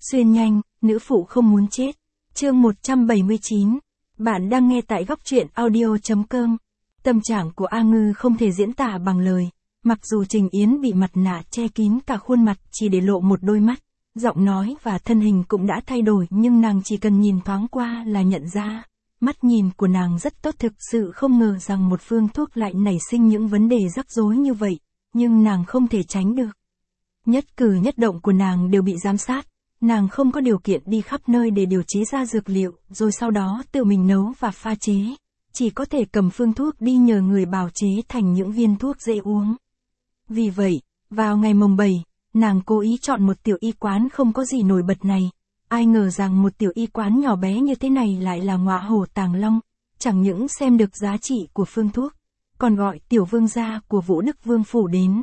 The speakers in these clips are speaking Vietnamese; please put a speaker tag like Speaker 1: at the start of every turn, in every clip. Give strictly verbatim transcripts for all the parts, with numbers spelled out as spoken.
Speaker 1: Xuyên nhanh, nữ phụ không muốn chết. Chương một trăm bảy mươi chín. Bạn đang nghe tại góc truyện audio chấm com. Tâm trạng của A Ngư không thể diễn tả bằng lời. Mặc dù Trình Yến bị mặt nạ che kín cả khuôn mặt chỉ để lộ một đôi mắt, giọng nói và thân hình cũng đã thay đổi, nhưng nàng chỉ cần nhìn thoáng qua là nhận ra. Mắt nhìn của nàng rất tốt, thực sự không ngờ rằng một phương thuốc lại nảy sinh những vấn đề rắc rối như vậy, nhưng nàng không thể tránh được. Nhất cử nhất động của nàng đều bị giám sát, nàng không có điều kiện đi khắp nơi để điều chế ra dược liệu, rồi sau đó tự mình nấu và pha chế, chỉ có thể cầm phương thuốc đi nhờ người bào chế thành những viên thuốc dễ uống. Vì vậy, vào ngày mồng bảy, nàng cố ý chọn một tiểu y quán không có gì nổi bật này. Ai ngờ rằng một tiểu y quán nhỏ bé như thế này lại là ngọa hổ tàng long, chẳng những xem được giá trị của phương thuốc, còn gọi tiểu vương gia của Vũ Đức Vương phủ đến.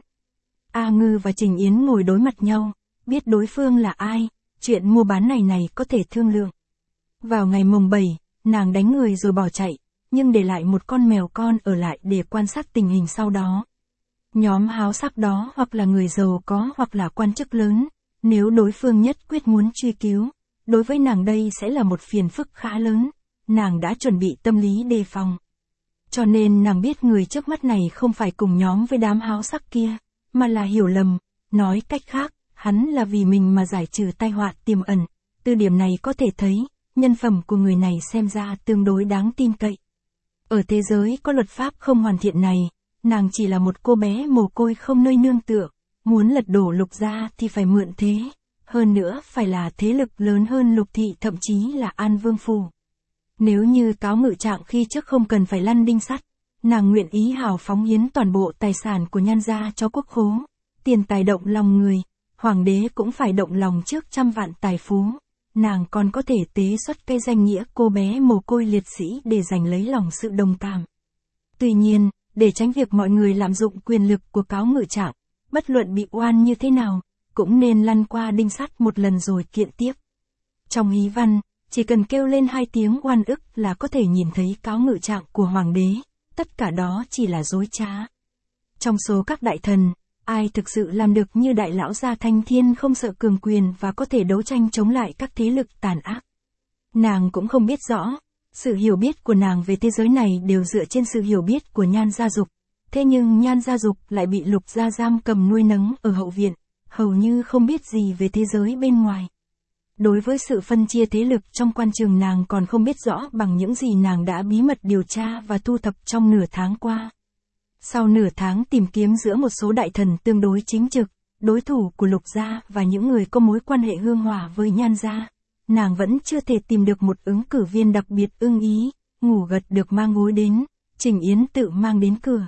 Speaker 1: A Ngư và Trình Yến ngồi đối mặt nhau, biết đối phương là ai, chuyện mua bán này này có thể thương lượng. Vào ngày mồng bảy, nàng đánh người rồi bỏ chạy, nhưng để lại một con mèo con ở lại để quan sát tình hình sau đó. Nhóm háo sắc đó hoặc là người giàu có hoặc là quan chức lớn, nếu đối phương nhất quyết muốn truy cứu, đối với nàng đây sẽ là một phiền phức khá lớn, nàng đã chuẩn bị tâm lý đề phòng. Cho nên nàng biết người trước mắt này không phải cùng nhóm với đám háo sắc kia, mà là hiểu lầm, nói cách khác, hắn là vì mình mà giải trừ tai họa tiềm ẩn. Từ điểm này có thể thấy, nhân phẩm của người này xem ra tương đối đáng tin cậy. Ở thế giới có luật pháp không hoàn thiện này, nàng chỉ là một cô bé mồ côi không nơi nương tựa, muốn lật đổ Lục gia thì phải mượn thế, hơn nữa phải là thế lực lớn hơn Lục thị, thậm chí là An Vương phủ. Nếu như Cáo Ngự Trạng khi trước không cần phải lăn đinh sắt, nàng nguyện ý hào phóng hiến toàn bộ tài sản của Nhan gia cho quốc khố, tiền tài động lòng người, hoàng đế cũng phải động lòng trước trăm vạn tài phú, nàng còn có thể tế xuất cái danh nghĩa cô bé mồ côi liệt sĩ để giành lấy lòng sự đồng cảm. Tuy nhiên, để tránh việc mọi người lạm dụng quyền lực của Cáo Ngự Trạng, bất luận bị oan như thế nào, cũng nên lăn qua đinh sắt một lần rồi kiện tiếp. Trong hí văn, chỉ cần kêu lên hai tiếng oan ức là có thể nhìn thấy Cáo Ngự Trạng của hoàng đế, tất cả đó chỉ là dối trá. Trong số các đại thần, ai thực sự làm được như đại lão gia Thanh Thiên, không sợ cường quyền và có thể đấu tranh chống lại các thế lực tàn ác? Nàng cũng không biết rõ. Sự hiểu biết của nàng về thế giới này đều dựa trên sự hiểu biết của Nhan Gia Dục. Thế nhưng Nhan Gia Dục lại bị Lục gia giam cầm nuôi nấng ở hậu viện, hầu như không biết gì về thế giới bên ngoài. Đối với sự phân chia thế lực trong quan trường, nàng còn không biết rõ bằng những gì nàng đã bí mật điều tra và thu thập trong nửa tháng qua. Sau nửa tháng tìm kiếm giữa một số đại thần tương đối chính trực, đối thủ của Lục gia và những người có mối quan hệ hương hòa với Nhan gia, nàng vẫn chưa thể tìm được một ứng cử viên đặc biệt ưng ý. Ngủ gật được mang gối đến, Trình Yến tự mang đến cửa.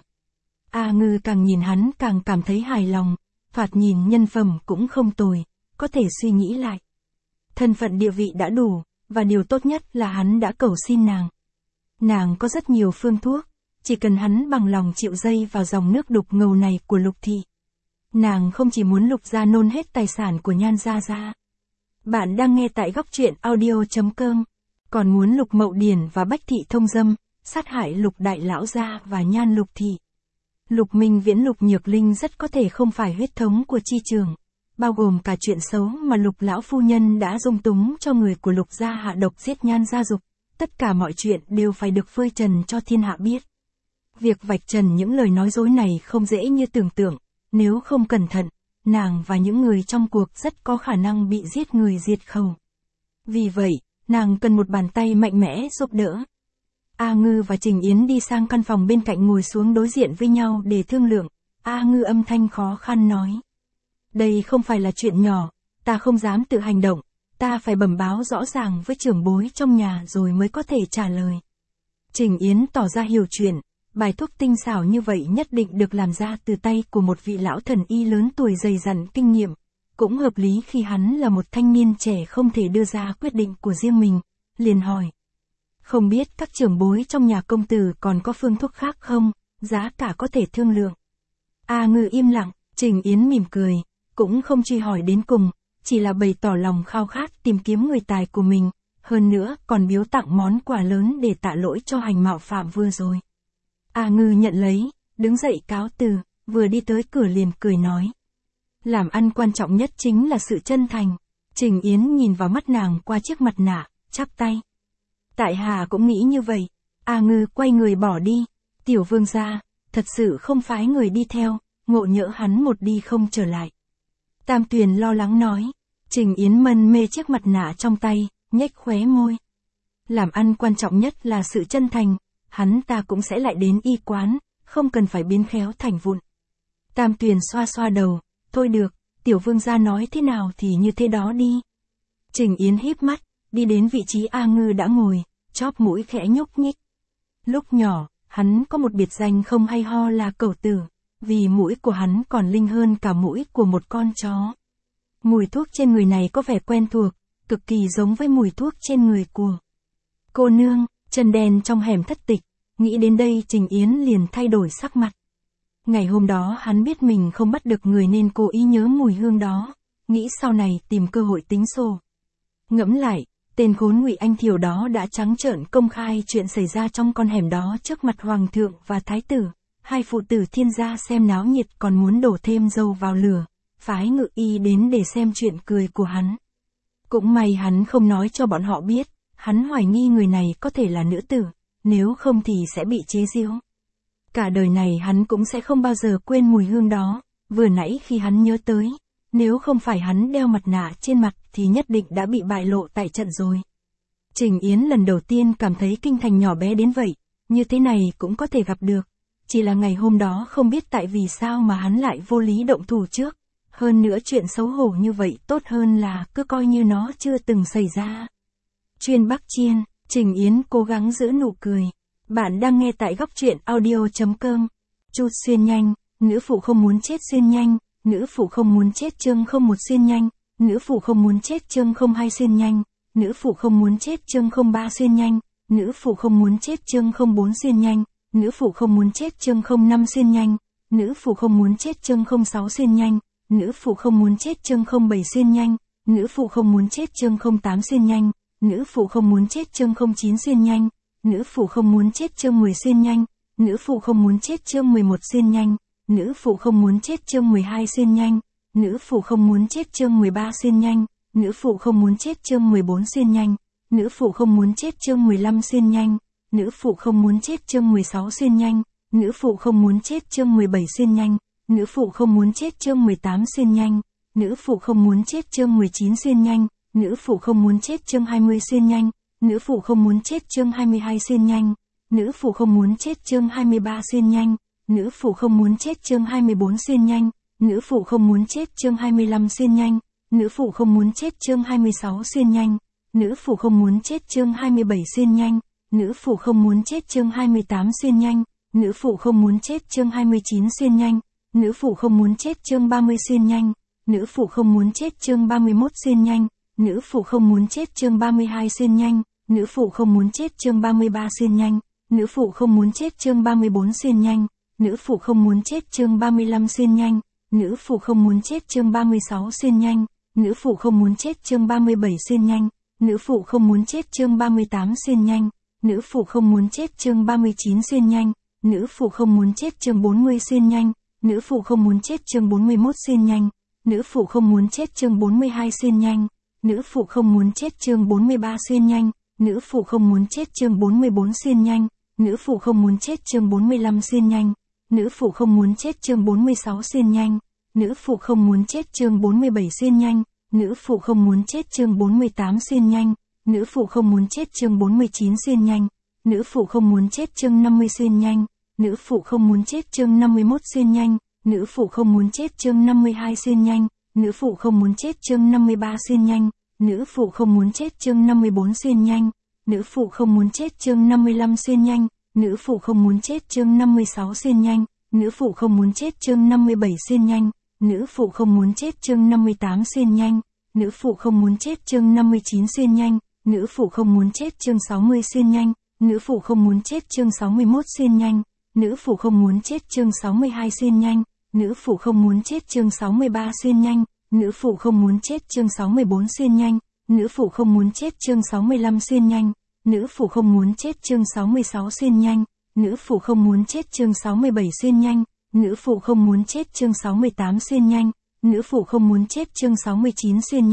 Speaker 1: A Ngư càng nhìn hắn càng cảm thấy hài lòng, thoạt nhìn nhân phẩm cũng không tồi, có thể suy nghĩ lại. Thân phận địa vị đã đủ, và điều tốt nhất là hắn đã cầu xin nàng. Nàng có rất nhiều phương thuốc, chỉ cần hắn bằng lòng chịu dây vào dòng nước đục ngầu này của Lục thị. Nàng không chỉ muốn Lục gia nôn hết tài sản của Nhan gia ra. Bạn đang nghe tại góc truyện audio chấm com, còn muốn Lục Mậu Điển và Bách thị thông dâm, sát hại Lục đại lão gia và Nhan Lục thị. Lục Minh Viễn, Lục Nhược Linh rất có thể không phải huyết thống của chi trường, bao gồm cả chuyện xấu mà Lục lão phu nhân đã dung túng cho người của Lục gia hạ độc giết Nhan Gia Dục. Tất cả mọi chuyện đều phải được phơi trần cho thiên hạ biết. Việc vạch trần những lời nói dối này không dễ như tưởng tượng, nếu không cẩn thận, nàng và những người trong cuộc rất có khả năng bị giết người diệt khẩu. Vì vậy, nàng cần một bàn tay mạnh mẽ giúp đỡ. A Ngư và Trình Yến đi sang căn phòng bên cạnh ngồi xuống đối diện với nhau để thương lượng. A Ngư âm thanh khó khăn nói: đây không phải là chuyện nhỏ, ta không dám tự hành động, ta phải bẩm báo rõ ràng với trưởng bối trong nhà rồi mới có thể trả lời. Trình Yến tỏ ra hiểu chuyện, bài thuốc tinh xảo như vậy nhất định được làm ra từ tay của một vị lão thần y lớn tuổi dày dặn kinh nghiệm, cũng hợp lý khi hắn là một thanh niên trẻ không thể đưa ra quyết định của riêng mình, liền hỏi: không biết các trưởng bối trong nhà công tử còn có phương thuốc khác không, giá cả có thể thương lượng. A Ngư im lặng, Trình Yến mỉm cười, cũng không truy hỏi đến cùng, chỉ là bày tỏ lòng khao khát tìm kiếm người tài của mình, hơn nữa còn biếu tặng món quà lớn để tạ lỗi cho hành mạo phạm vừa rồi. A Ngư nhận lấy, đứng dậy cáo từ, vừa đi tới cửa liền cười nói: làm ăn quan trọng nhất chính là sự chân thành. Trình Yến nhìn vào mắt nàng qua chiếc mặt nạ, chắp tay. Tại hạ cũng nghĩ như vậy. A Ngư quay người bỏ đi. Tiểu vương gia, thật sự không phái người đi theo, ngộ nhỡ hắn một đi không trở lại. Tam Tuyền lo lắng nói. Trình Yến mân mê chiếc mặt nạ trong tay, nhếch khóe môi. Làm ăn quan trọng nhất là sự chân thành, hắn ta cũng sẽ lại đến y quán, không cần phải biến khéo thành vụn. Tam Tuyền xoa xoa đầu, thôi được, tiểu vương gia nói thế nào thì như thế đó đi. Trình Yến híp mắt, đi đến vị trí A Ngư đã ngồi, chóp mũi khẽ nhúc nhích. Lúc nhỏ, hắn có một biệt danh không hay ho là Cẩu Tử, vì mũi của hắn còn linh hơn cả mũi của một con chó. Mùi thuốc trên người này có vẻ quen thuộc, cực kỳ giống với mùi thuốc trên người của cô nương, chân đen trong hẻm thất tịch. Nghĩ đến đây Trình Yến liền thay đổi sắc mặt. Ngày hôm đó hắn biết mình không bắt được người nên cố ý nhớ mùi hương đó, nghĩ sau này tìm cơ hội tính sổ. Ngẫm lại, tên khốn Ngụy Anh Thiều đó đã trắng trợn công khai chuyện xảy ra trong con hẻm đó trước mặt hoàng thượng và thái tử, hai phụ tử thiên gia xem náo nhiệt còn muốn đổ thêm dầu vào lửa, phái Ngự Y đến để xem chuyện cười của hắn. Cũng may hắn không nói cho bọn họ biết, hắn hoài nghi người này có thể là nữ tử, nếu không thì sẽ bị chế giễu. Cả đời này hắn cũng sẽ không bao giờ quên mùi hương đó, vừa nãy khi hắn nhớ tới, nếu không phải hắn đeo mặt nạ trên mặt thì nhất định đã bị bại lộ tại trận rồi. Trình Yến lần đầu tiên cảm thấy kinh thành nhỏ bé đến vậy, như thế này cũng có thể gặp được. Chỉ là ngày hôm đó không biết tại vì sao mà hắn lại vô lý động thủ trước. Hơn nữa chuyện xấu hổ như vậy tốt hơn là cứ coi như nó chưa từng xảy ra. Chuyên Bắc Chiên, Trình Yến cố gắng giữ nụ cười. Bạn đang nghe tại góc truyện audio chấm com. Chu xuyên nhanh, nữ phụ không muốn chết xuyên nhanh, nữ phụ không muốn chết chương không một xuyên nhanh, nữ phụ không muốn chết chương không hai xuyên nhanh, nữ phụ không muốn chết chương không ba xuyên nhanh, nữ phụ không muốn chết chương không bốn xuyên nhanh, nữ phụ không muốn chết chương không năm xuyên nhanh, nữ phụ không muốn chết chương không sáu xuyên nhanh, nữ phụ không muốn chết chương không bảy xuyên nhanh, nữ phụ không muốn chết chương không tám xuyên nhanh, nữ phụ không muốn chết chương không chín xuyên nhanh, nữ phụ không muốn chết chương mười xuyên nhanh, nữ phụ không muốn chết chương mười một xuyên nhanh, nữ phụ không muốn chết chương mười hai xuyên nhanh, nữ phụ không muốn chết chương mười ba xuyên nhanh, nữ phụ không muốn chết chương mười bốn xuyên nhanh, nữ phụ không muốn chết chương mười lăm xuyên nhanh, nữ phụ không muốn chết chương mười sáu xuyên nhanh, nữ phụ không muốn chết chương mười bảy xuyên nhanh, nữ phụ không muốn chết chương mười tám xuyên nhanh, nữ phụ không muốn chết chương mười chín xuyên nhanh, nữ phụ không muốn chết chương hai mươi xuyên nhanh, nữ phụ không muốn chết chương hai mươi hai xuyên nhanh, nữ phụ không muốn chết chương hai mươi ba xuyên nhanh, nữ phụ không muốn chết chương hai mươi bốn xuyên nhanh, nữ phụ không muốn chết chương hai mươi lăm xuyên nhanh, nữ phụ không muốn chết chương hai mươi sáu xuyên nhanh, nữ phụ không muốn chết chương hai mươi bảy xuyên nhanh, nữ phụ không muốn chết chương hai mươi tám xuyên nhanh, nữ phụ không muốn chết chương hai mươi chín xuyên nhanh, nữ phụ không muốn chết chương ba mươi xuyên nhanh, nữ phụ không muốn chết chương ba mươi mốt xuyên nhanh, nữ phụ không muốn chết chương ba mươi hai xuyên nhanh, nữ phụ không muốn chết chương ba mươi ba xuyên nhanh, nữ phụ không muốn chết chương ba mươi bốn xuyên nhanh, nữ phụ không muốn chết chương ba mươi lăm xuyên nhanh, nữ phụ không muốn chết chương ba mươi sáu xuyên nhanh, nữ phụ không muốn chết chương ba mươi bảy xuyên nhanh, nữ phụ không muốn chết chương ba mươi tám xuyên nhanh, nữ phụ không muốn chết chương ba mươi chín xuyên nhanh, nữ phụ không muốn chết chương bốn mươi xuyên nhanh, nữ phụ không muốn chết chương bốn mươi mốt xuyên nhanh, nữ phụ không muốn chết chương bốn mươi hai xuyên nhanh, nữ phụ không muốn chết chương bốn mươi ba xuyên nhanh, nữ phụ không muốn chết chương bốn mươi bốn xuyên nhanh, nữ phụ không muốn chết chương bốn mươi lăm xuyên nhanh, nữ phụ không muốn chết chương bốn mươi sáu xuyên nhanh, nữ phụ không muốn chết chương bốn mươi bảy xuyên nhanh, nữ phụ không muốn chết chương bốn mươi tám xuyên nhanh, nữ phụ không muốn chết chương bốn mươi chín xuyên nhanh, nữ phụ không muốn chết chương năm mươi xuyên nhanh, nữ phụ không muốn chết chương năm mươi mốt xuyên nhanh, nữ phụ không muốn chết chương năm mươi hai xuyên nhanh, nữ phụ không muốn chết chương năm mươi ba xuyên nhanh, nữ phụ không muốn chết chương năm mươi bốn xuyên nhanh, nữ phụ không muốn chết chương năm mươi lăm xuyên nhanh, nữ phụ không muốn chết chương năm mươi sáu xuyên nhanh, nữ phụ không muốn chết chương năm mươi bảy xuyên nhanh, nữ phụ không muốn chết chương năm mươi tám xuyên nhanh, nữ phụ không muốn chết chương năm mươi chín xuyên nhanh, nữ phụ không muốn chết chương sáu mươi xuyên nhanh, nữ phụ không muốn chết chương sáu mươi mốt xuyên nhanh, nữ phụ không muốn chết chương sáu mươi hai xuyên nhanh, nữ phụ không muốn chết chương sáu mươi ba xuyên nhanh, nữ phụ không muốn chết chương sáu mươi bốn xuyên nhanh, nữ phụ không muốn chết chương sáu mươi lăm xuyên nhanh, nữ phụ không muốn chết chương sáu mươi sáu xuyên nhanh, nữ phụ không muốn chết chương sáu mươi bảy xuyên nhanh, nữ phụ không muốn chết chương sáu mươi tám xuyên nhanh, nữ phụ không muốn chết chương sáu mươi chín xuyên nhanh,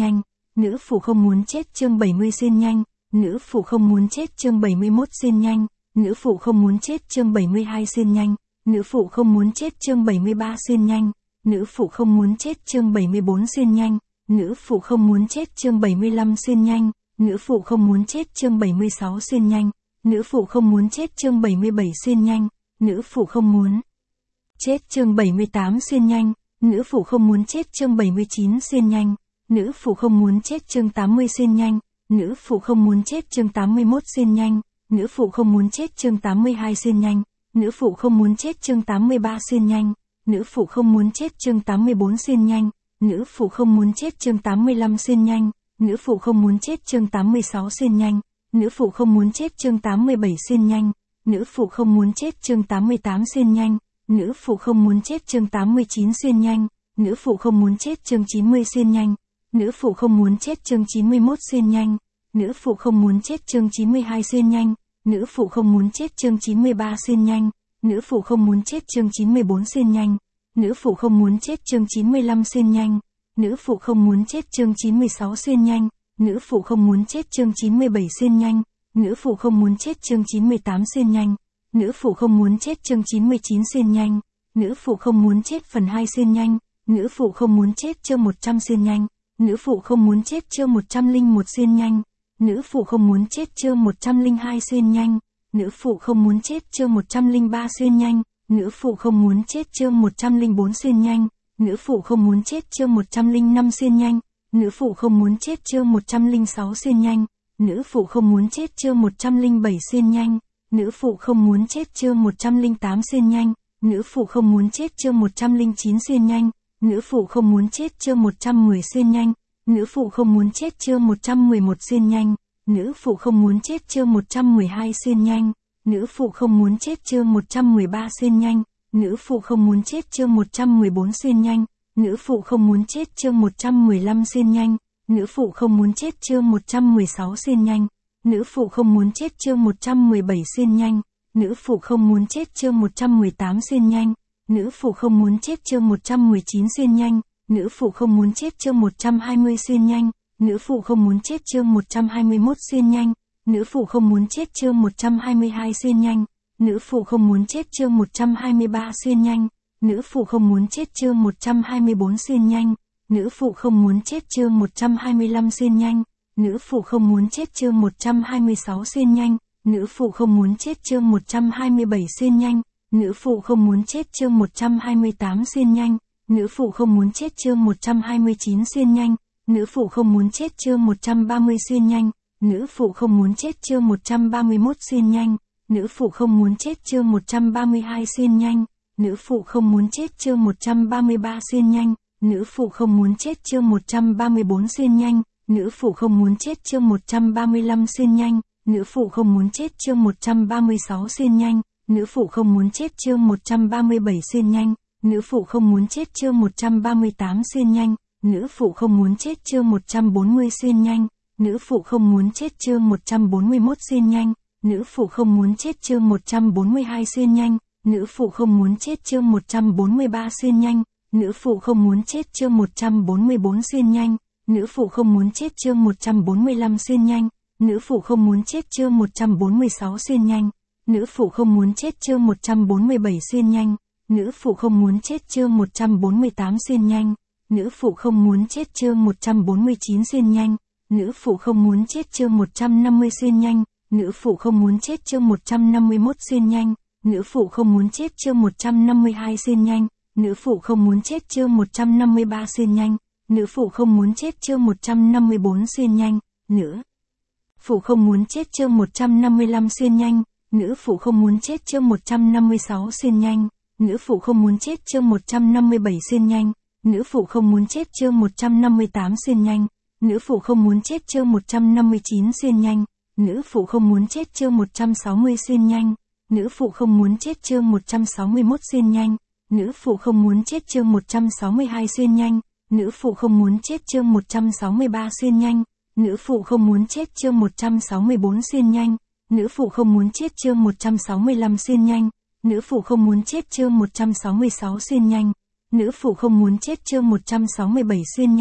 Speaker 1: nữ phụ không muốn chết chương bảy mươi xuyên nhanh, nữ phụ không muốn chết chương bảy mươi mốt xuyên nhanh, nữ phụ không muốn chết chương bảy mươi hai xuyên nhanh, nữ phụ không muốn chết chương bảy mươi ba xuyên nhanh, nữ phụ không muốn chết chương bảy mươi bốn xuyên nhanh, nữ phụ không muốn chết chương bảy mươi lăm xuyên nhanh, nữ phụ không muốn chết chương bảy mươi sáu xuyên nhanh, nữ phụ không muốn chết chương bảy mươi bảy xuyên nhanh, nữ phụ không muốn chết chương bảy mươi tám xuyên nhanh, nữ phụ không muốn chết chương bảy mươi chín xuyên nhanh, nữ phụ không muốn chết chương tám mươi xuyên nhanh, nữ phụ không muốn chết chương tám mươi mốt xuyên nhanh, nữ phụ không muốn chết chương tám mươi hai xuyên nhanh, nữ phụ không muốn chết chương tám mươi ba xuyên nhanh, nữ phụ không muốn chết chương tám mươi bốn xuyên nhanh, nữ phụ không muốn chết chương tám mươi lăm xuyên nhanh, nữ phụ không muốn chết chương tám mươi sáu xuyên nhanh, nữ phụ không muốn chết chương tám mươi bảy xuyên nhanh, nữ phụ không muốn chết chương tám mươi tám xuyên nhanh, nữ phụ không muốn chết chương tám mươi chín xuyên nhanh, nữ phụ không muốn chết chương chín mươi xuyên nhanh, nữ phụ không muốn chết chương chín mươi mốt xuyên nhanh, nữ phụ không muốn chết chương chín mươi hai xuyên nhanh, nữ phụ không muốn chết chương chín mươi ba xuyên nhanh, nữ phụ không muốn chết chương chín mươi bốn xuyên nhanh, nữ phụ không muốn chết chương chín mươi lăm xuyên nhanh, nữ phụ không muốn chết chương chín mươi sáu xuyên nhanh, nữ phụ không muốn chết chương chín mươi bảy xuyên nhanh, nữ phụ không muốn chết chương chín mươi tám xuyên nhanh, nữ phụ không muốn chết chương chín mươi chín xuyên nhanh, nữ phụ không muốn chết phần hai xuyên nhanh, nữ phụ không muốn chết chương một trăm xuyên nhanh, nữ phụ không muốn chết chương một trăm lẻ một xuyên nhanh, nữ phụ không muốn chết chương một trăm lẻ hai xuyên nhanh, nữ phụ không muốn chết chương một trăm lẻ ba xuyên nhanh, nữ phụ không muốn chết chương một trăm lẻ bốn xuyên nhanh, nữ phụ không muốn chết chương một trăm lẻ năm xuyên nhanh, nữ phụ không muốn chết chương một trăm lẻ sáu xuyên nhanh, nữ phụ không muốn chết chương một trăm lẻ bảy xuyên nhanh, nữ phụ không muốn chết chương một trăm lẻ tám xuyên nhanh, nữ phụ không muốn chết chương một trăm lẻ chín xuyên nhanh, nữ phụ không muốn chết chương một trăm mười xuyên nhanh, nữ phụ không muốn chết chương một trăm mười một xuyên nhanh, nữ phụ không muốn chết chương một trăm mười hai xuyên nhanh, nữ phụ không muốn chết chương một trăm mười ba xuyên nhanh, nữ phụ không muốn chết chương một trăm mười bốn xuyên nhanh, nữ phụ không muốn chết chương một trăm mười lăm xuyên nhanh, nữ phụ không muốn chết chương một trăm mười sáu xuyên nhanh, nữ phụ không muốn chết chương một trăm mười bảy xuyên nhanh, nữ phụ không muốn chết chương một trăm mười tám xuyên nhanh, nữ phụ không muốn chết chương một trăm mười chín xuyên nhanh, nữ phụ không muốn chết chương một trăm hai mươi xuyên nhanh, nữ phụ không muốn chết chương một trăm hai mươi mốt xuyên nhanh, nữ phụ không muốn chết chương một trăm hai mươi hai xuyên nhanh, nữ phụ không muốn chết chương một trăm hai mươi ba xuyên nhanh, nữ phụ không muốn chết chương một trăm hai mươi bốn xuyên nhanh, nữ phụ không muốn chết chương một trăm hai mươi lăm xuyên nhanh, nữ phụ không muốn chết chương một trăm hai mươi sáu xuyên nhanh, nữ phụ không muốn chết chương một trăm hai mươi bảy xuyên nhanh, nữ phụ không muốn chết chương một trăm hai mươi tám xuyên nhanh, nữ phụ không muốn chết chương một trăm hai mươi chín xuyên nhanh, nữ phụ không muốn chết chương một trăm ba mươi xuyên nhanh, nữ phụ không muốn chết chương một trăm ba mươi mốt xuyên nhanh, nữ phụ không muốn chết chương một trăm ba mươi hai xuyên nhanh, nữ phụ không muốn chết chương một trăm ba mươi ba xuyên nhanh, nữ phụ không muốn chết chương một trăm ba mươi bốn xuyên nhanh, nữ phụ không muốn chết chương một trăm ba mươi lăm xuyên nhanh, nữ phụ không muốn chết chương một trăm ba mươi sáu xuyên nhanh, nữ phụ không muốn chết chương một trăm ba mươi bảy xuyên nhanh, nữ phụ không muốn chết chương một trăm ba mươi tám xuyên nhanh, nữ phụ không muốn chết chương một trăm bốn mươi xuyên nhanh, nữ phụ không muốn chết chương một trăm bốn mươi mốt xuyên nhanh, nữ phụ không muốn chết chương một trăm bốn mươi hai xuyên nhanh, nữ phụ không muốn chết chương một trăm bốn mươi ba xuyên nhanh, nữ phụ không muốn chết chương một trăm bốn mươi bốn xuyên nhanh, nữ phụ không muốn chết chương một trăm bốn mươi lăm xuyên nhanh, nữ phụ không muốn chết chương một trăm bốn mươi sáu xuyên nhanh, nữ phụ không muốn chết chương một trăm bốn mươi bảy xuyên nhanh, nữ phụ không muốn chết chương một trăm bốn mươi tám xuyên nhanh, nữ phụ không muốn chết chương một trăm bốn mươi chín xuyên nhanh, nữ phụ không muốn chết chương một trăm năm mươi xuyên nhanh, nữ phụ không muốn chết chương một trăm năm mươi mốt xuyên nhanh, nữ phụ không muốn chết chương một trăm năm mươi hai xuyên nhanh, nữ phụ không muốn chết chương một trăm năm mươi ba xuyên nhanh, nữ phụ không muốn chết chương một trăm năm mươi bốn xuyên nhanh, nữ phụ không muốn chết chương một trăm năm mươi lăm xuyên nhanh, nữ phụ không muốn chết chương một trăm năm mươi sáu xuyên nhanh, nữ phụ không muốn chết chương một trăm năm mươi bảy xuyên nhanh, nữ phụ không muốn chết chương một trăm năm mươi tám xuyên nhanh, nữ phụ không muốn chết chương một trăm năm mươi chín xuyên nhanh, nữ phụ không muốn chết chương một trăm sáu mươi xuyên nhanh, nữ phụ không muốn chết chương một trăm sáu mươi mốt xuyên nhanh, nữ phụ không muốn chết chương một trăm sáu mươi hai xuyên nhanh, nữ phụ không muốn chết chương một trăm sáu mươi ba xuyên nhanh, nữ phụ không muốn chết chương một trăm sáu mươi bốn xuyên nhanh, nữ phụ không muốn chết chương một trăm sáu mươi lăm xuyên nhanh, nữ phụ không muốn chết chương một trăm sáu mươi sáu xuyên nhanh, nữ phụ không muốn chết chương một trăm sáu mươi bảy xuyên nhanh,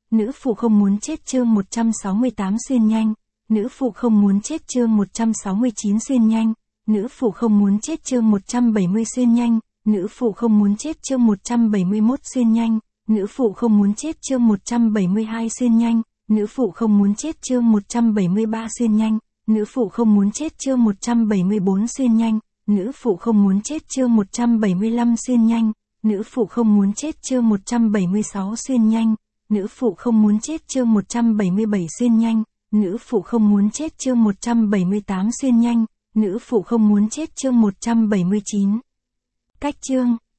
Speaker 1: nữ phụ không muốn chết chương một trăm sáu mươi tám xuyên nhanh, nữ phụ không muốn chết chương một trăm sáu mươi chín xuyên nhanh, nữ phụ không muốn chết chương một trăm bảy mươi xuyên nhanh, nữ phụ không muốn chết chương một trăm bảy mươi mốt xuyên nhanh, nữ phụ không muốn chết chương một trăm bảy mươi hai xuyên nhanh, nữ phụ không muốn chết chương một trăm bảy mươi ba xuyên nhanh, nữ phụ không muốn chết chương một trăm bảy mươi bốn xuyên nhanh, nữ phụ không muốn chết chương một trăm bảy mươi lăm xuyên nhanh, nữ phụ không muốn chết chương một trăm bảy mươi sáu xuyên nhanh, nữ phụ không muốn chết chương một trăm bảy mươi bảy xuyên nhanh, nữ phụ không muốn chết chương một trăm bảy mươi tám xuyên nhanh, nữ phụ không muốn chết chương một trăm bảy mươi chín. Cách chương